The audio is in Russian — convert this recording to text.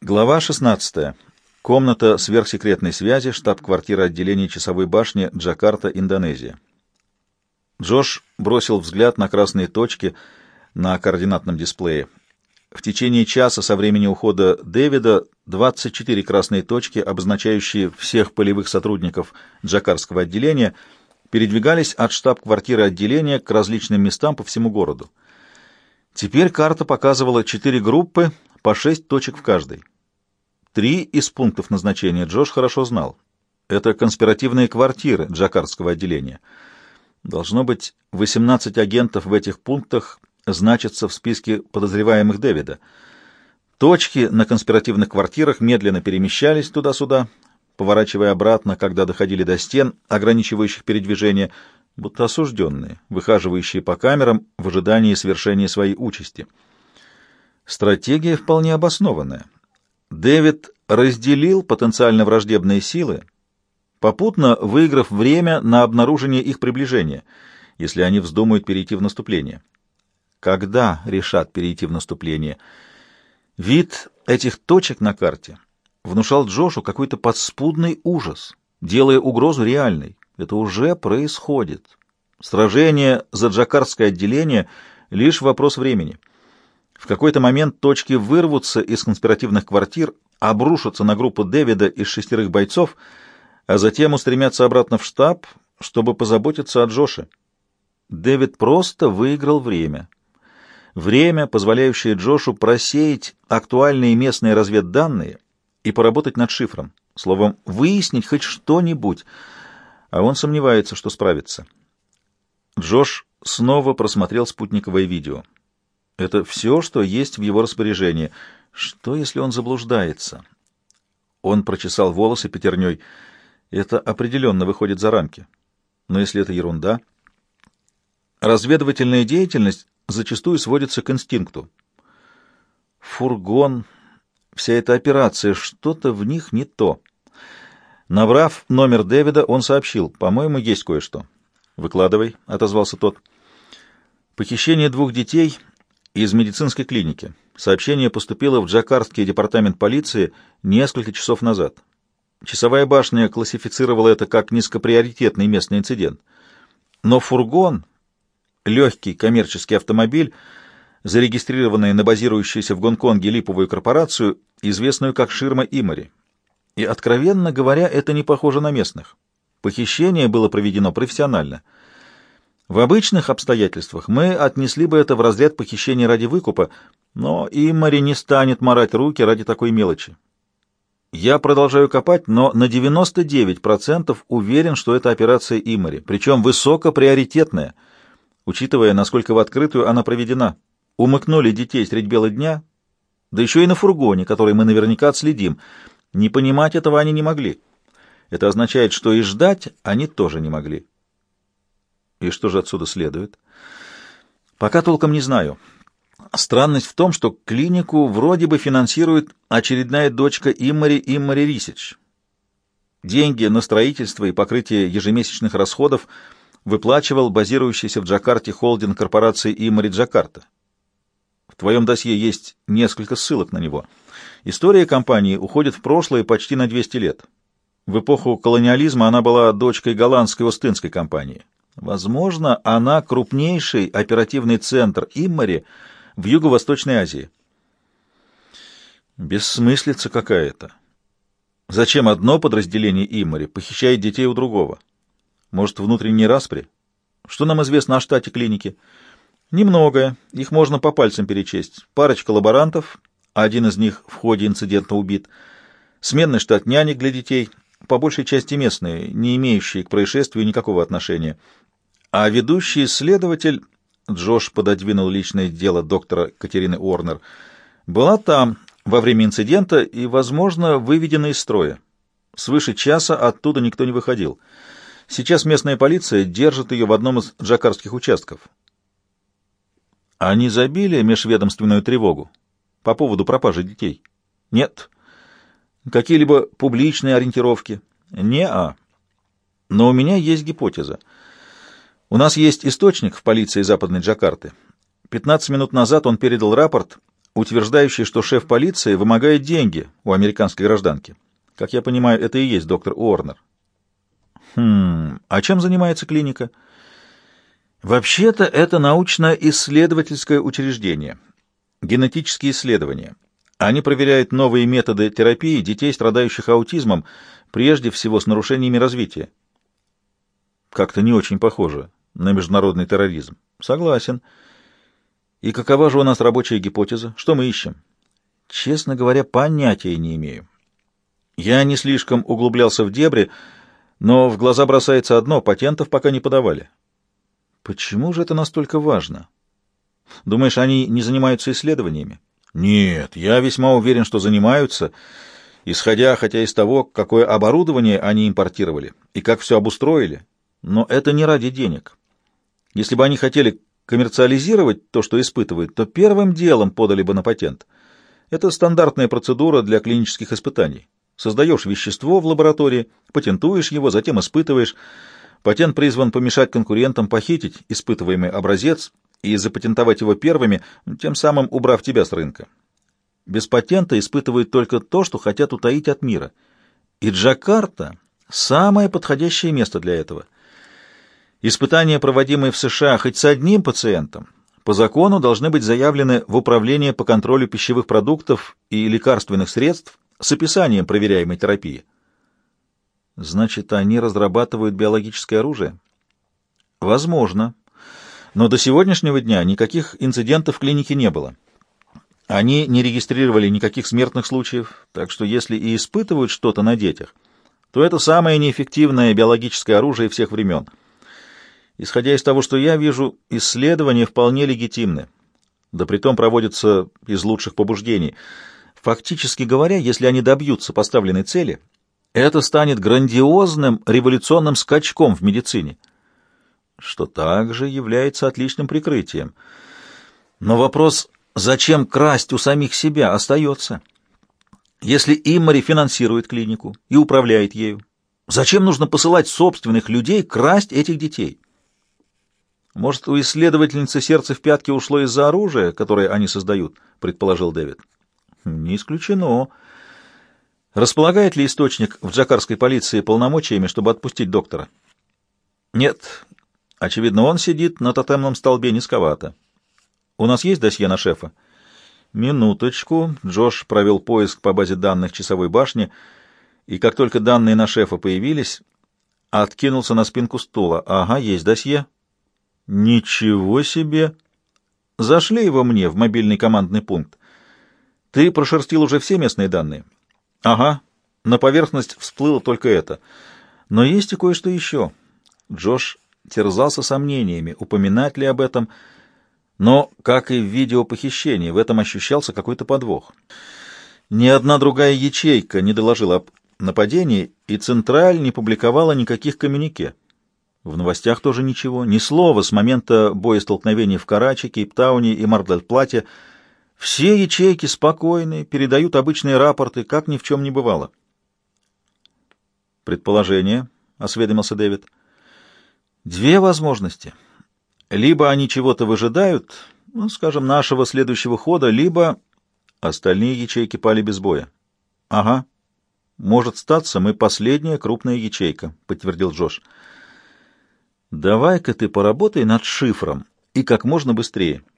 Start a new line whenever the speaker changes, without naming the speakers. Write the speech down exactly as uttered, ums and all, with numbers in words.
Глава шестнадцатая. Комната сверхсекретной связи, штаб-квартира отделения часовой башни, Джакарта, Индонезия. Джош бросил взгляд на красные точки на координатном дисплее. В течение часа со времени ухода Дэвида двадцать четыре красные точки, обозначающие всех полевых сотрудников джакартского отделения, передвигались от штаб-квартиры отделения к различным местам по всему городу. Теперь карта показывала четыре группы, по шесть точек в каждой. Три из пунктов назначения Джош хорошо знал. Это конспиративные квартиры джакартского отделения. Должно быть, восемнадцать агентов в этих пунктах значатся в списке подозреваемых Дэвида. Точки на конспиративных квартирах медленно перемещались туда-сюда, поворачивая обратно, когда доходили до стен, ограничивающих передвижение, будто осужденные, выхаживающие по камерам в ожидании свершения своей участи. Стратегия вполне обоснованная. Дэвид разделил потенциально враждебные силы, попутно выиграв время на обнаружение их приближения, если они вздумают перейти в наступление. Когда решат перейти в наступление? Вид этих точек на карте внушал Джошу какой-то подспудный ужас, делая угрозу реальной. Это уже происходит. Сражение за джакартское отделение — лишь вопрос времени. В какой-то момент точки вырвутся из конспиративных квартир, обрушатся на группу Дэвида из шестерых бойцов, а затем устремятся обратно в штаб, чтобы позаботиться о Джоше. Дэвид просто выиграл время. Время, позволяющее Джошу просеять актуальные местные разведданные и поработать над шифром. Словом, выяснить хоть что-нибудь, а он сомневается, что справится. Джош снова просмотрел спутниковое видео. Это все, что есть в его распоряжении. Что, если он заблуждается? Он прочесал волосы пятерней. Это определенно выходит за рамки. Но если это ерунда... Разведывательная деятельность зачастую сводится к инстинкту. Фургон, вся эта операция, что-то в них не то. Набрав номер Дэвида, он сообщил: «По-моему, есть кое-что». «Выкладывай», — отозвался тот. «Похищение двух детей из медицинской клиники. Сообщение поступило в Джакартский департамент полиции несколько часов назад. Часовая башня классифицировала это как низкоприоритетный местный инцидент. Но фургон, легкий коммерческий автомобиль, зарегистрированный на базирующуюся в Гонконге липовую корпорацию, известную как «Ширма Имари». И, откровенно говоря, это не похоже на местных. Похищение было проведено профессионально. В обычных обстоятельствах мы отнесли бы это в разряд похищения ради выкупа, но Имари не станет марать руки ради такой мелочи. Я продолжаю копать, но на девяносто девять процентов уверен, что это операция Имари, причем высокоприоритетная, учитывая, насколько в открытую она проведена. Умыкнули детей средь бела дня, да еще и на фургоне, который мы наверняка отследим. Не понимать этого они не могли. Это означает, что и ждать они тоже не могли. И что же отсюда следует? Пока толком не знаю. Странность в том, что клинику вроде бы финансирует очередная дочка Имари, Имари Рисич. Деньги на строительство и покрытие ежемесячных расходов выплачивал базирующийся в Джакарте холдинг корпорации Имари Джакарта. В твоем досье есть несколько ссылок на него. История компании уходит в прошлое почти на двести лет. В эпоху колониализма она была дочкой голландской Остинской компании. Возможно, она крупнейший оперативный центр Имари в Юго-Восточной Азии. Бессмыслица какая-то. Зачем одно подразделение Имари похищает детей у другого? Может, внутренние распри? Что нам известно о штате клиники? Немногое. Их можно по пальцам перечесть. Парочка лаборантов, один из них в ходе инцидента убит. Сменный штат нянек для детей, по большей части местные, не имеющие к происшествию никакого отношения. А ведущий исследователь, Джош пододвинул личное дело доктора Катерины Уорнер, была там во время инцидента и, возможно, выведена из строя. Свыше часа оттуда никто не выходил. Сейчас местная полиция держит ее в одном из джакартских участков. Они забили межведомственную тревогу по поводу пропажи детей? Нет. Какие-либо публичные ориентировки? Не-а. Но у меня есть гипотеза. У нас есть источник в полиции Западной Джакарты. пятнадцать минут назад он передал рапорт утверждающий, что шеф полиции вымогает деньги у американской гражданки. Как я понимаю, это и есть доктор Уорнер. Хм, а чем занимается клиника? Вообще-то это научно-исследовательское учреждение. Генетические исследования. Они проверяют новые методы терапии детей, страдающих аутизмом, прежде всего с нарушениями развития. Как-то не очень похоже на международный терроризм. Согласен. И какова же у нас рабочая гипотеза? Что мы ищем? Честно говоря, понятия не имею. Я не слишком углублялся в дебри, но в глаза бросается одно — патентов пока не подавали. Почему же это настолько важно? Думаешь, они не занимаются исследованиями? Нет, я весьма уверен, что занимаются, исходя хотя из того, какое оборудование они импортировали и как все обустроили. Но это не ради денег. Если бы они хотели коммерциализировать то, что испытывают, то первым делом подали бы на патент. Это стандартная процедура для клинических испытаний. Создаешь вещество в лаборатории, патентуешь его, затем испытываешь. Патент призван помешать конкурентам похитить испытываемый образец и запатентовать его первыми, тем самым убрав тебя с рынка. Без патента испытывают только то, что хотят утаить от мира. И Джакарта — самое подходящее место для этого. Испытания, проводимые в США хоть с одним пациентом, по закону должны быть заявлены в Управление по контролю пищевых продуктов и лекарственных средств с описанием проверяемой терапии. Значит, они разрабатывают биологическое оружие? Возможно. Но до сегодняшнего дня никаких инцидентов в клинике не было. Они не регистрировали никаких смертных случаев, так что если и испытывают что-то на детях, то это самое неэффективное биологическое оружие всех времен. Исходя из того, что я вижу, исследования вполне легитимны. Да притом проводятся из лучших побуждений. Фактически говоря, если они добьются поставленной цели, это станет грандиозным революционным скачком в медицине, что также является отличным прикрытием. Но вопрос, зачем красть у самих себя, остается. Если Иммори финансирует клинику и управляет ею, зачем нужно посылать собственных людей красть этих детей? Может, у исследовательницы сердце в пятки ушло из-за оружия, которое они создают, предположил Дэвид. Не исключено. Располагает ли источник в джакарской полиции полномочиями, чтобы отпустить доктора? Нет. Очевидно, он сидит на тотемном столбе низковато. У нас есть досье на шефа? Минуточку. Джош провел поиск по базе данных часовой башни, и как только данные на шефа появились, откинулся на спинку стула. Ага, есть досье. Ничего себе! Зашли его мне в мобильный командный пункт. Ты прошерстил уже все местные данные? Ага, на поверхность всплыло только это. Но есть и кое-что еще. Джош терзался сомнениями, упоминать ли об этом, но, как и в видео похищения, в этом ощущался какой-то подвох. Ни одна другая ячейка не доложила об нападении, и Централь не публиковала никаких коммюнике. В новостях тоже ничего, ни слова с момента боестолкновений в Карачи, Кейптауне и Мар-дель-Плате. Все ячейки спокойны, передают обычные рапорты, как ни в чем не бывало. «Предположение», — осведомился Дэвид. «Две возможности. Либо они чего-то выжидают, ну, скажем, нашего следующего хода, либо остальные ячейки пали без боя». «Ага. Может статься, мы последняя крупная ячейка», — подтвердил Джош. «Давай-ка ты поработай над шифром, и как можно быстрее».